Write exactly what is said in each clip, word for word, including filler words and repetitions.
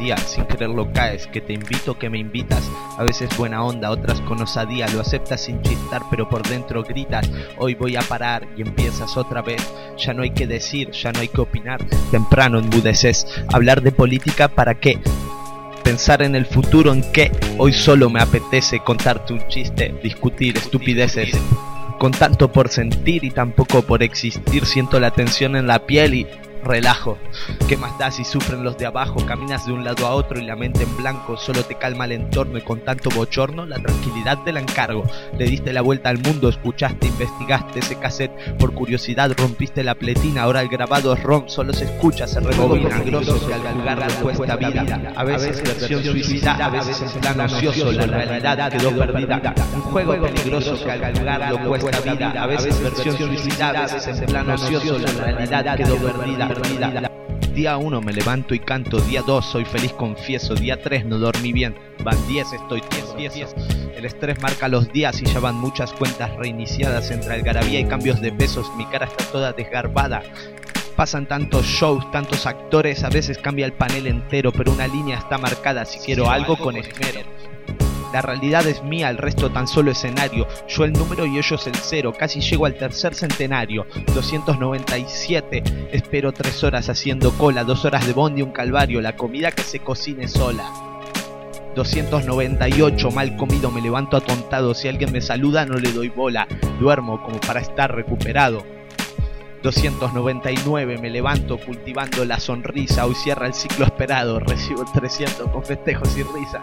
día, sin quererlo caes, que te invito, que me invitas, a veces buena onda, otras con osadía, lo aceptas sin chistar, pero por dentro gritas, hoy voy a parar, y empiezas otra vez, ya no hay que decir, ya no hay que opinar, temprano enmudeces, hablar de política ¿para qué? Pensar en el futuro en qué, hoy solo me apetece contarte un chiste, discutir estupideces. Con tanto por sentir y tampoco por existir, siento la tensión en la piel y relajo. ¿Qué más da si sufren los de abajo? Caminas de un lado a otro y la mente en blanco, solo te calma el entorno y con tanto bochorno la tranquilidad te la encargo. Le diste la vuelta al mundo, escuchaste, investigaste ese cassette, por curiosidad rompiste la pletina, ahora el grabado es ROM, solo se escucha, se rebobina. Grosso que al jugarla cuesta vida, a veces versión suicida, a veces en plan ocioso, la realidad quedó perdida. Un juego peligroso que al jugarlo cuesta vida, a veces versión suicida, a veces en plan ocioso, la realidad quedó perdida. Día uno me levanto y canto, día dos soy feliz confieso, día tres no dormí bien, van diez estoy tieso. El estrés marca los días y ya van muchas cuentas reiniciadas, entre algarabía y cambios de pesos mi cara está toda desgarbada. Pasan tantos shows, tantos actores, a veces cambia el panel entero, pero una línea está marcada, si quiero algo con esmero. La realidad es mía, el resto tan solo escenario. Yo el número y ellos el cero, casi llego al tercer centenario. doscientos noventa y siete, espero tres horas haciendo cola, dos horas de bondi, un calvario, la comida que se cocine sola. doscientos noventa y ocho, mal comido, me levanto atontado, si alguien me saluda no le doy bola, duermo como para estar recuperado. doscientos noventa y nueve, me levanto cultivando la sonrisa, hoy cierra el ciclo esperado, recibo el trescientos con festejos y risa.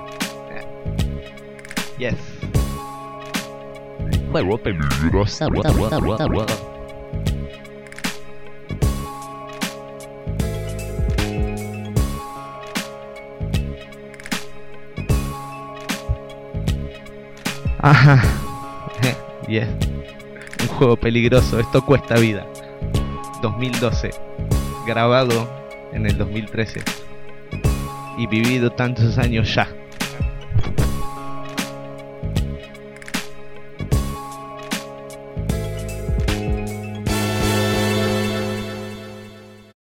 Yes. Juego peligroso. Ajá. Yes. Un juego peligroso, esto cuesta vida. dos mil doce. Grabado en el dos mil trece. Y vivido tantos años ya.